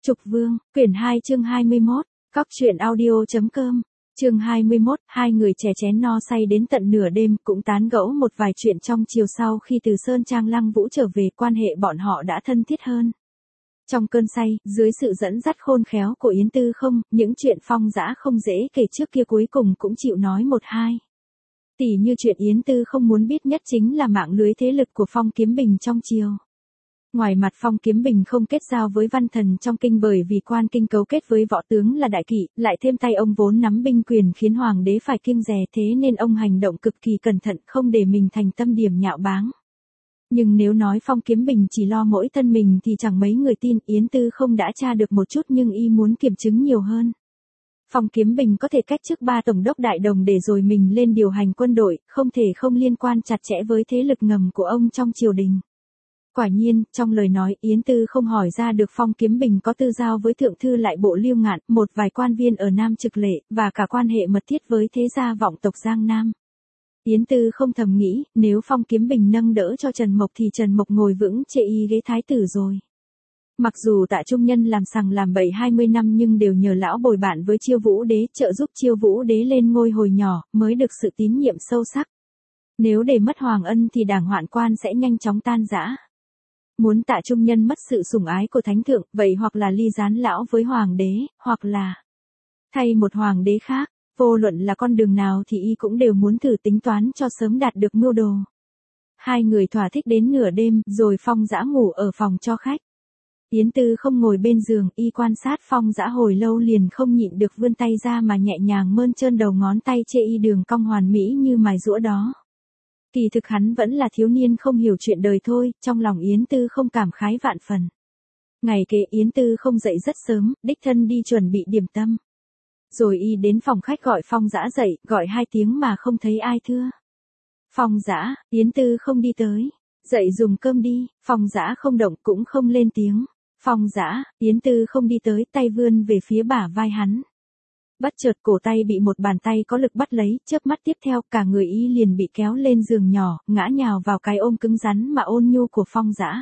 Trục Vương, quyển 2 chương 21, Cóc truyện audio.com, chương 21, hai người chè chén no say đến tận nửa đêm cũng tán gẫu một vài chuyện trong chiều sau khi từ Sơn Trang Lăng Vũ trở về quan hệ bọn họ đã thân thiết hơn. Trong cơn say, dưới sự dẫn dắt khôn khéo của Yến Tư Không, những chuyện Phong Dã không dễ kể trước kia cuối cùng cũng chịu nói một hai. Tỉ như chuyện Yến Tư Không muốn biết nhất chính là mạng lưới thế lực của Phong Kiếm Bình trong triều. Ngoài mặt Phong Kiếm Bình không kết giao với văn thần trong kinh bởi vì quan kinh cấu kết với võ tướng là đại kỵ, lại thêm tay ông vốn nắm binh quyền khiến hoàng đế phải kiêng dè, thế nên ông hành động cực kỳ cẩn thận không để mình thành tâm điểm nhạo báng. Nhưng nếu nói Phong Kiếm Bình chỉ lo mỗi thân mình thì chẳng mấy người tin. Yến Tư Không đã tra được một chút nhưng y muốn kiểm chứng nhiều hơn. Phong Kiếm Bình có thể cách chức 3 tổng đốc đại đồng để rồi mình lên điều hành quân đội, không thể không liên quan chặt chẽ với thế lực ngầm của ông trong triều đình. Quả nhiên, trong lời nói Yến Tư Không hỏi ra được Phong Kiếm Bình có tư giao với thượng thư lại bộ Liêu Ngạn, một vài quan viên ở Nam Trực Lệ, và cả quan hệ mật thiết với thế gia vọng tộc Giang Nam. Yến Tư Không thầm nghĩ, nếu Phong Kiếm Bình nâng đỡ cho Trần Mộc thì Trần Mộc ngồi vững chê y ghế thái tử rồi. Mặc dù Tạ Trung Nhân làm sằng làm bậy 20 năm nhưng đều nhờ lão bồi bạn với Chiêu Vũ Đế trợ giúp Chiêu Vũ Đế lên ngôi hồi nhỏ, mới được sự tín nhiệm sâu sắc. Nếu để mất hoàng ân thì đảng Hoạn Quan sẽ nhanh chóng tan rã. Muốn Tạ Trung Nhân mất sự sủng ái của thánh thượng, vậy hoặc là ly gián lão với hoàng đế, hoặc là thay một hoàng đế khác. Vô luận là con đường nào thì y cũng đều muốn thử tính toán cho sớm đạt được mưu đồ. Hai người thỏa thích đến nửa đêm, rồi Phong Dã ngủ ở phòng cho khách. Yến Tư Không ngồi bên giường, y quan sát Phong Dã hồi lâu liền không nhịn được vươn tay ra mà nhẹ nhàng mơn trơn đầu ngón tay chê y đường cong hoàn mỹ như mài giũa đó. Kỳ thực hắn vẫn là thiếu niên không hiểu chuyện đời thôi, trong lòng Yến Tư Không cảm khái vạn phần. Ngày kế Yến Tư Không dậy rất sớm, đích thân đi chuẩn bị điểm tâm. Rồi y đến phòng khách gọi Phong Dã dậy, gọi 2 tiếng mà không thấy ai thưa. Phong Dã, Yến Tư Không đi tới. Dậy dùng cơm đi. Phong Dã không động cũng không lên tiếng. Phong Dã, Yến Tư Không đi tới, tay vươn về phía bả vai hắn. Bất chợt cổ tay bị một bàn tay có lực bắt lấy, chớp mắt tiếp theo cả người y liền bị kéo lên giường nhỏ, ngã nhào vào cái ôm cứng rắn mà ôn nhu của Phong Dã.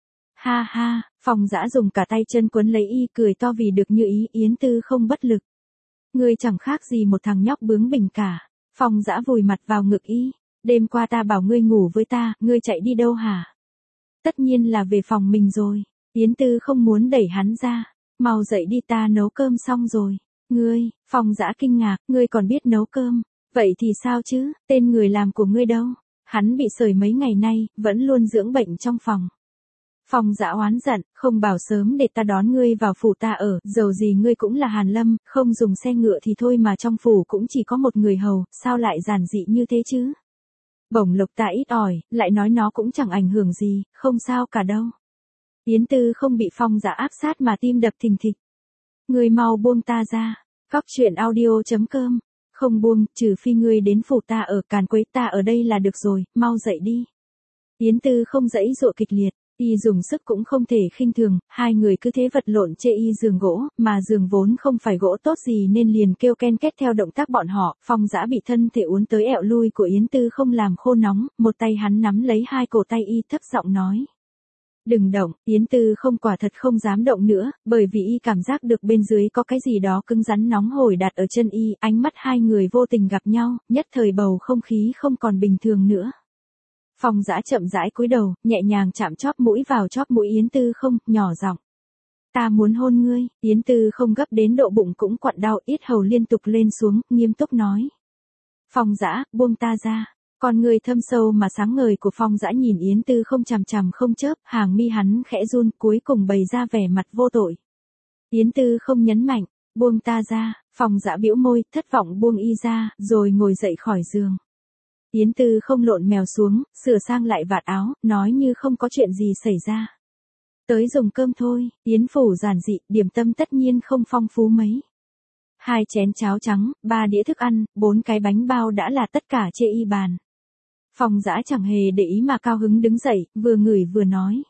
Ha ha, Phong Dã dùng cả tay chân quấn lấy y cười to vì được như ý. Yến Tư Không bất lực. Ngươi chẳng khác gì một thằng nhóc bướng bỉnh cả. Phong Dã vùi mặt vào ngực y. Đêm qua ta bảo ngươi ngủ với ta, ngươi chạy đi đâu hả? Tất nhiên là về phòng mình rồi. Yến Tư Không muốn đẩy hắn ra. Mau dậy đi, ta nấu cơm xong rồi. Ngươi, Phong Dã kinh ngạc, ngươi còn biết nấu cơm. Vậy thì sao chứ, tên người làm của ngươi đâu? Hắn bị sởi mấy ngày nay, vẫn luôn dưỡng bệnh trong phòng. Phong Dã oán giận, không bảo sớm để ta đón ngươi vào phủ ta ở, dầu gì ngươi cũng là Hàn Lâm, không dùng xe ngựa thì thôi mà trong phủ cũng chỉ có một người hầu, sao lại giản dị như thế chứ? Bổng lộc ta ít ỏi, lại nói nó cũng chẳng ảnh hưởng gì, không sao cả đâu. Yến Tư Không bị Phong Dã áp sát mà tim đập thình thịch. Ngươi mau buông ta ra. Cóc truyện audio.com. Không buông, trừ phi ngươi đến phủ ta ở, càn quấy ta ở đây là được rồi, mau dậy đi. Yến Tư Không giãy giụa kịch liệt. Y dùng sức cũng không thể khinh thường, hai người cứ thế vật lộn chê y giường gỗ, mà giường vốn không phải gỗ tốt gì nên liền kêu ken két theo động tác bọn họ. Phong Dã bị thân thể uốn tới ẹo lui của Yến Tư Không làm khô nóng, một tay hắn nắm lấy hai cổ tay y thấp giọng nói. Đừng động. Yến Tư Không quả thật không dám động nữa, bởi vì y cảm giác được bên dưới có cái gì đó cứng rắn nóng hổi đặt ở chân y. Ánh mắt hai người vô tình gặp nhau, nhất thời bầu không khí không còn bình thường nữa. Phong Dã chậm rãi cúi đầu, nhẹ nhàng chạm chóp mũi vào chóp mũi Yến Tư Không, nhỏ giọng. Ta muốn hôn ngươi. Yến Tư Không gấp đến độ bụng cũng quặn đau, yết hầu liên tục lên xuống, nghiêm túc nói. Phong Dã, buông ta ra. Con người thâm sâu mà sáng ngời của Phong Dã nhìn Yến Tư Không chằm chằm không chớp, hàng mi hắn khẽ run, cuối cùng bày ra vẻ mặt vô tội. Yến Tư Không nhấn mạnh, buông ta ra. Phong Dã bĩu môi, thất vọng buông y ra, rồi ngồi dậy khỏi giường. Yến Tư Không lộn mèo xuống, sửa sang lại vạt áo, nói như không có chuyện gì xảy ra. Tới dùng cơm thôi. Yến phủ giản dị, điểm tâm tất nhiên không phong phú mấy. 2 chén cháo trắng, 3 đĩa thức ăn, 4 cái bánh bao đã là tất cả chê y bàn. Phong Dã chẳng hề để ý mà cao hứng đứng dậy, vừa ngửi vừa nói.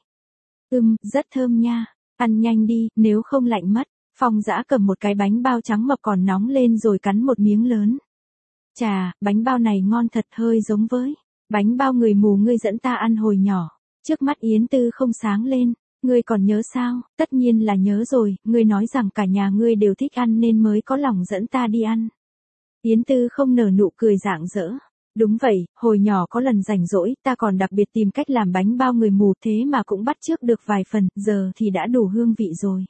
Rất thơm nha, ăn nhanh đi, nếu không lạnh mất. Phong Dã cầm một cái bánh bao trắng mập còn nóng lên rồi cắn một miếng lớn. Chà, bánh bao này ngon thật, hơi giống với bánh bao người mù ngươi dẫn ta ăn hồi nhỏ. Trước mắt Yến Tư Không sáng lên. Ngươi còn nhớ sao? Tất nhiên là nhớ rồi, ngươi nói rằng cả nhà ngươi đều thích ăn nên mới có lòng dẫn ta đi ăn. Yến Tư không nở nụ cười rạng rỡ. Đúng vậy, hồi nhỏ có lần rảnh rỗi, ta còn đặc biệt tìm cách làm bánh bao người mù thế mà cũng bắt chước được vài phần, giờ thì đã đủ hương vị rồi.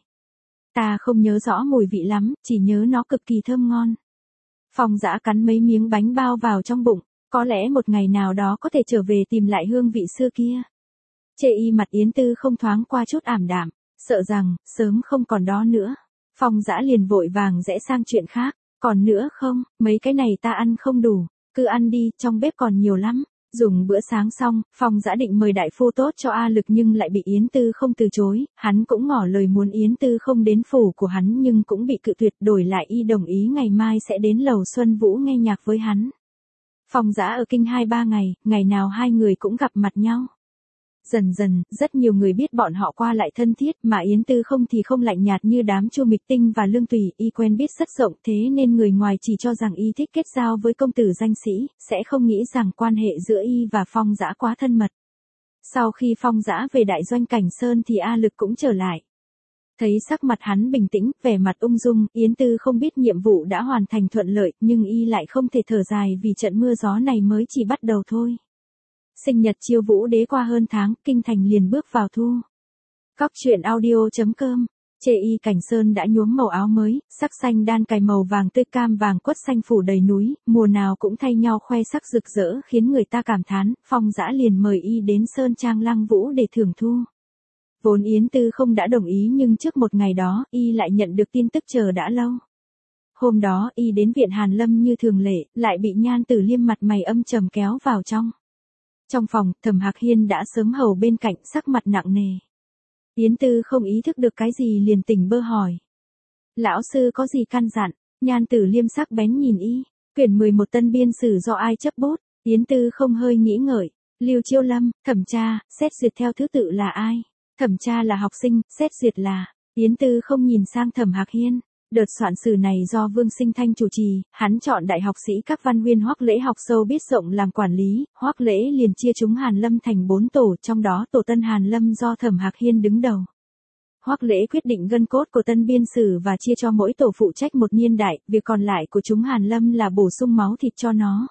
Ta không nhớ rõ mùi vị lắm, chỉ nhớ nó cực kỳ thơm ngon. Phong Dã cắn mấy miếng bánh bao vào trong bụng, có lẽ một ngày nào đó có thể trở về tìm lại hương vị xưa kia. Chê y mặt Yến Tư không thoáng qua chút ảm đạm, sợ rằng, sớm không còn đó nữa. Phong Dã liền vội vàng rẽ sang chuyện khác, còn nữa không, mấy cái này ta ăn không đủ, cứ ăn đi, trong bếp còn nhiều lắm. Dùng bữa sáng xong, Phong Dã định mời đại phu tốt cho A Lực nhưng lại bị Yến Tư không từ chối, hắn cũng ngỏ lời muốn Yến Tư không đến phủ của hắn nhưng cũng bị cự tuyệt, đổi lại y đồng ý ngày mai sẽ đến lầu Xuân Vũ nghe nhạc với hắn. Phong Dã ở kinh 2-3 ngày, ngày nào hai người cũng gặp mặt nhau. Dần dần, rất nhiều người biết bọn họ qua lại thân thiết, mà Yến Tư không thì không lạnh nhạt như đám Chu Mịch Tinh và Lương Tùy, y quen biết rất rộng thế nên người ngoài chỉ cho rằng y thích kết giao với công tử danh sĩ, sẽ không nghĩ rằng quan hệ giữa y và Phong Dã quá thân mật. Sau khi Phong Dã về đại doanh Cảnh Sơn thì A Lực cũng trở lại. Thấy sắc mặt hắn bình tĩnh, vẻ mặt ung dung, Yến Tư không biết nhiệm vụ đã hoàn thành thuận lợi, nhưng y lại không thể thở dài vì trận mưa gió này mới chỉ bắt đầu thôi. Sinh nhật Chiêu Vũ Đế qua hơn tháng, kinh thành liền bước vào thu. Cóc truyện audio.com, chê y Cảnh Sơn đã nhuốm màu áo mới, sắc xanh đan cài màu vàng tươi cam vàng quất xanh phủ đầy núi, mùa nào cũng thay nhau khoe sắc rực rỡ khiến người ta cảm thán, Phong Dã liền mời y đến Sơn Trang Lăng Vũ để thưởng thu. Vốn Yến Tư không đã đồng ý nhưng trước một ngày đó, y lại nhận được tin tức chờ đã lâu. Hôm đó, y đến viện Hàn Lâm như thường lệ, lại bị Nhan Tử Liêm mặt mày âm trầm kéo vào trong. Trong phòng, Thẩm Hạc Hiên đã sớm hầu bên cạnh, sắc mặt nặng nề. Yến Tư không ý thức được cái gì liền tỉnh bơ hỏi. Lão sư có gì căn dặn? Nhan Tử Liêm sắc bén nhìn y. Quyển 11 Tân Biên Sử do ai chấp bút? Yến Tư không hơi nghĩ ngợi. Lưu Chiêu Lâm, thẩm tra, xét duyệt theo thứ tự là ai? Thẩm tra là học sinh, xét duyệt là. Yến Tư không nhìn sang Thẩm Hạc Hiên. Đợt soạn sử này do Vương Sinh Thanh chủ trì, hắn chọn đại học sĩ các văn huyên Hoắc Lễ học sâu biết rộng làm quản lý, Hoắc Lễ liền chia chúng Hàn Lâm thành 4 tổ, trong đó tổ Tân Hàn Lâm do Thẩm Hạc Hiên đứng đầu. Hoắc Lễ quyết định gân cốt của Tân Biên Sử và chia cho mỗi tổ phụ trách một niên đại, việc còn lại của chúng Hàn Lâm là bổ sung máu thịt cho nó.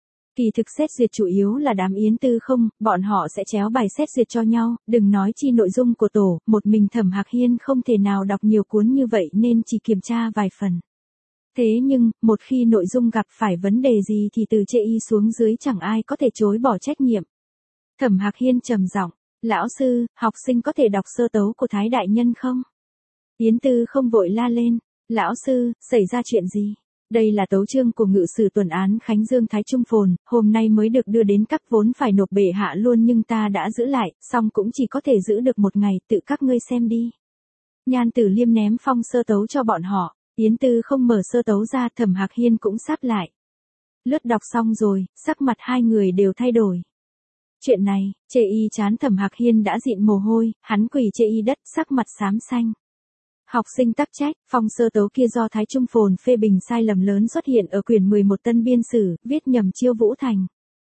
Kỳ thực xét duyệt chủ yếu là đám Yến Tư không, bọn họ sẽ chéo bài xét duyệt cho nhau, đừng nói chi nội dung của tổ, một mình Thẩm Hạc Hiên không thể nào đọc nhiều cuốn như vậy nên chỉ kiểm tra vài phần. Thế nhưng, một khi nội dung gặp phải vấn đề gì thì từ trên y xuống dưới chẳng ai có thể chối bỏ trách nhiệm. Thẩm Hạc Hiên trầm giọng, lão sư, học sinh có thể đọc sơ tấu của Thái Đại Nhân không? Yến Tư không vội la lên, lão sư, xảy ra chuyện gì? Đây là tấu chương của ngự sử tuần án Khánh Dương Thái Trung Phồn, hôm nay mới được đưa đến các vốn phải nộp bệ hạ luôn nhưng ta đã giữ lại, song cũng chỉ có thể giữ được một ngày, tự các ngươi xem đi. Nhan Tử Liêm ném phong sơ tấu cho bọn họ, Yến Tư không mở sơ tấu ra, Thẩm Hạc Hiên cũng sắp lại. Lướt đọc xong rồi, sắc mặt hai người đều thay đổi. Chuyện này, chê y chán Thẩm Hạc Hiên đã dịn mồ hôi, hắn quỳ chê y đất, sắc mặt xám xanh. Học sinh tắc trách, phong sơ tấu kia do Thái Trung Phồn phê bình sai lầm lớn xuất hiện ở quyển 11 Tân Biên Sử, viết nhầm Chiêu Vũ Thành.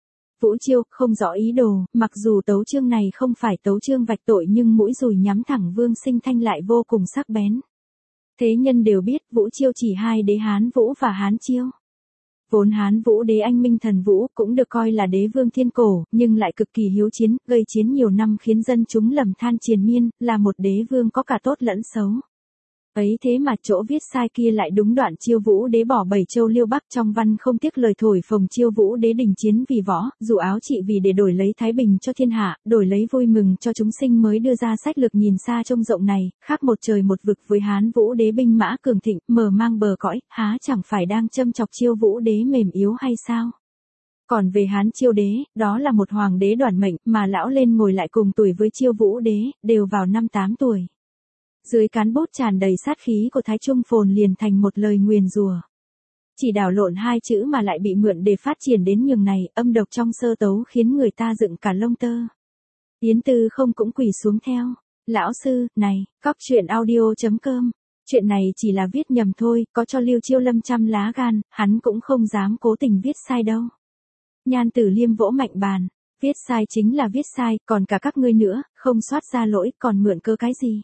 Vũ Chiêu, không rõ ý đồ, mặc dù tấu chương này không phải tấu chương vạch tội nhưng mũi dùi nhắm thẳng Vương Sinh Thanh lại vô cùng sắc bén. Thế nhân đều biết Vũ Chiêu chỉ hai đế Hán Vũ và Hán Chiêu. Vốn Hán Vũ đế anh minh thần Vũ cũng được coi là đế vương thiên cổ, nhưng lại cực kỳ hiếu chiến, gây chiến nhiều năm khiến dân chúng lầm than triền miên, là một đế vương có cả tốt lẫn xấu. Ấy thế mà chỗ viết sai kia lại đúng đoạn Chiêu Vũ đế bỏ 7 châu Liêu Bắc, trong văn không tiếc lời thổi phồng Chiêu Vũ đế đình chiến vì võ, dù áo trị vì để đổi lấy thái bình cho thiên hạ, đổi lấy vui mừng cho chúng sinh mới đưa ra sách lược nhìn xa trông rộng này, khác một trời một vực với Hán Vũ đế binh mã cường thịnh, mở mang bờ cõi, há chẳng phải đang châm chọc Chiêu Vũ đế mềm yếu hay sao? Còn về Hán Chiêu đế, đó là một hoàng đế đoản mệnh, mà lão lên ngồi lại cùng tuổi với Chiêu Vũ đế, đều vào năm 8 tuổi. Dưới cán bút tràn đầy sát khí của Thái Trung Phồn liền thành một lời nguyền rủa. Chỉ đảo lộn hai chữ mà lại bị mượn để phát triển đến nhường này, âm độc trong sơ tấu khiến người ta dựng cả lông tơ. Yến Tư không cũng quỳ xuống theo. Lão sư, này, cóc truyện audio.com. Chuyện này chỉ là viết nhầm thôi, có cho Lưu Chiêu Lâm trăm lá gan, hắn cũng không dám cố tình viết sai đâu. Nhan Tử Liêm vỗ mạnh bàn. Viết sai chính là viết sai, còn cả các ngươi nữa, không soát ra lỗi, còn mượn cớ cái gì?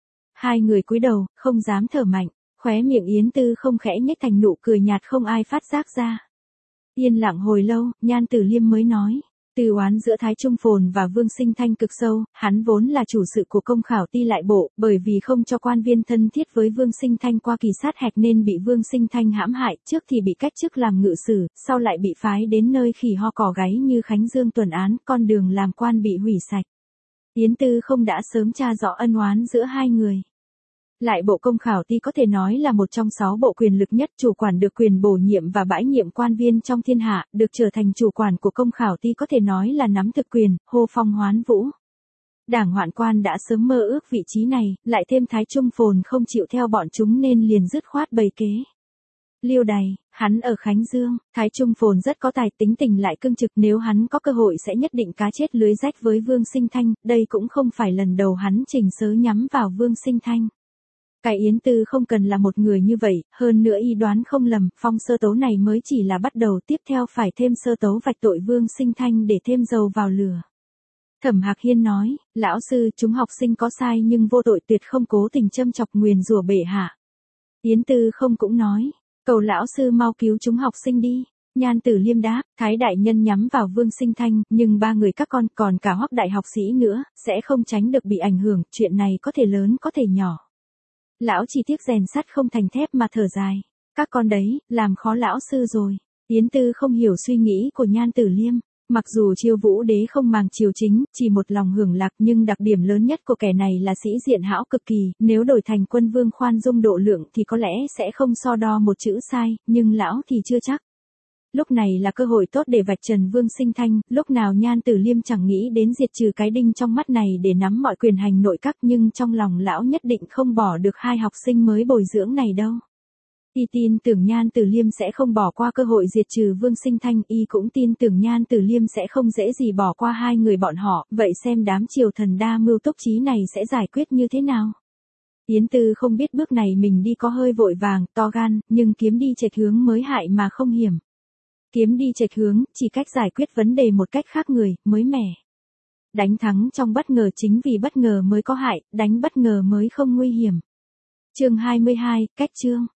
Hai người cúi đầu, không dám thở mạnh, khóe miệng Yến Tư không khẽ nhếch thành nụ cười nhạt không ai phát giác ra. Yên lặng hồi lâu, Nhan Tử Liêm mới nói. Từ oán giữa Thái Trung Phồn và Vương Sinh Thanh cực sâu, hắn vốn là chủ sự của công khảo ti lại bộ, bởi vì không cho quan viên thân thiết với Vương Sinh Thanh qua kỳ sát hạch nên bị Vương Sinh Thanh hãm hại, trước thì bị cách chức làm ngự sử, sau lại bị phái đến nơi khỉ ho cỏ gáy như Khánh Dương tuần án, con đường làm quan bị hủy sạch. Yến Tư không đã sớm tra rõ ân oán giữa hai người. Lại bộ công khảo ti có thể nói là một trong 6 bộ quyền lực nhất, chủ quản được quyền bổ nhiệm và bãi nhiệm quan viên trong thiên hạ, được trở thành chủ quản của công khảo ti có thể nói là nắm thực quyền, hô phong hoán vũ. Đảng Hoạn Quan đã sớm mơ ước vị trí này, lại thêm Thái Trung Phồn không chịu theo bọn chúng nên liền dứt khoát bày kế. Liêu Đày, hắn ở Khánh Dương, Thái Trung Phồn rất có tài, tính tình lại cương trực, nếu hắn có cơ hội sẽ nhất định cá chết lưới rách với Vương Sinh Thanh, đây cũng không phải lần đầu hắn chỉnh sớ nhắm vào Vương Sinh Thanh. Cái Yến Tư không cần là một người như vậy, hơn nữa y đoán không lầm, phong sơ tấu này mới chỉ là bắt đầu, tiếp theo phải thêm sơ tấu vạch tội Vương Sinh Thanh để thêm dầu vào lửa. Thẩm Hạc Hiên nói, lão sư, chúng học sinh có sai nhưng vô tội, tuyệt không cố tình châm chọc nguyền rủa bệ hạ. Yến Tư không cũng nói, cầu lão sư mau cứu chúng học sinh đi. Nhan Tử Liêm đáp, Thái đại nhân nhắm vào Vương Sinh Thanh, nhưng 3 người các con còn cả Hoắc đại học sĩ nữa, sẽ không tránh được bị ảnh hưởng, chuyện này có thể lớn có thể nhỏ. Lão chỉ tiếc rèn sắt không thành thép mà thở dài. Các con đấy, làm khó lão sư rồi. Yến Tư không hiểu suy nghĩ của Nhan Tử Liêm. Mặc dù Chiêu Vũ Đế không màng triều chính, chỉ một lòng hưởng lạc, nhưng đặc điểm lớn nhất của kẻ này là sĩ diện hão cực kỳ, nếu đổi thành Quân Vương khoan dung độ lượng thì có lẽ sẽ không so đo một chữ sai, nhưng lão thì chưa chắc. Lúc này là cơ hội tốt để vạch trần Vương Sinh Thanh, lúc nào Nhan Tử Liêm chẳng nghĩ đến diệt trừ cái đinh trong mắt này để nắm mọi quyền hành nội các, nhưng trong lòng lão nhất định không bỏ được hai học sinh mới bồi dưỡng này đâu. Y tin tưởng Nhan Tử Liêm sẽ không bỏ qua cơ hội diệt trừ Vương Sinh Thanh, y cũng tin tưởng Nhan Tử Liêm sẽ không dễ gì bỏ qua hai người bọn họ, vậy xem đám triều thần đa mưu túc trí này sẽ giải quyết như thế nào. Yến Tư không biết bước này mình đi có hơi vội vàng, to gan, nhưng kiếm đi chệch hướng mới hại mà không hiểm. Kiếm đi chệch hướng, chỉ cách giải quyết vấn đề một cách khác người, mới mẻ. Đánh thắng trong bất ngờ chính vì bất ngờ mới có hại, đánh bất ngờ mới không nguy hiểm. Chương 22, cách chương.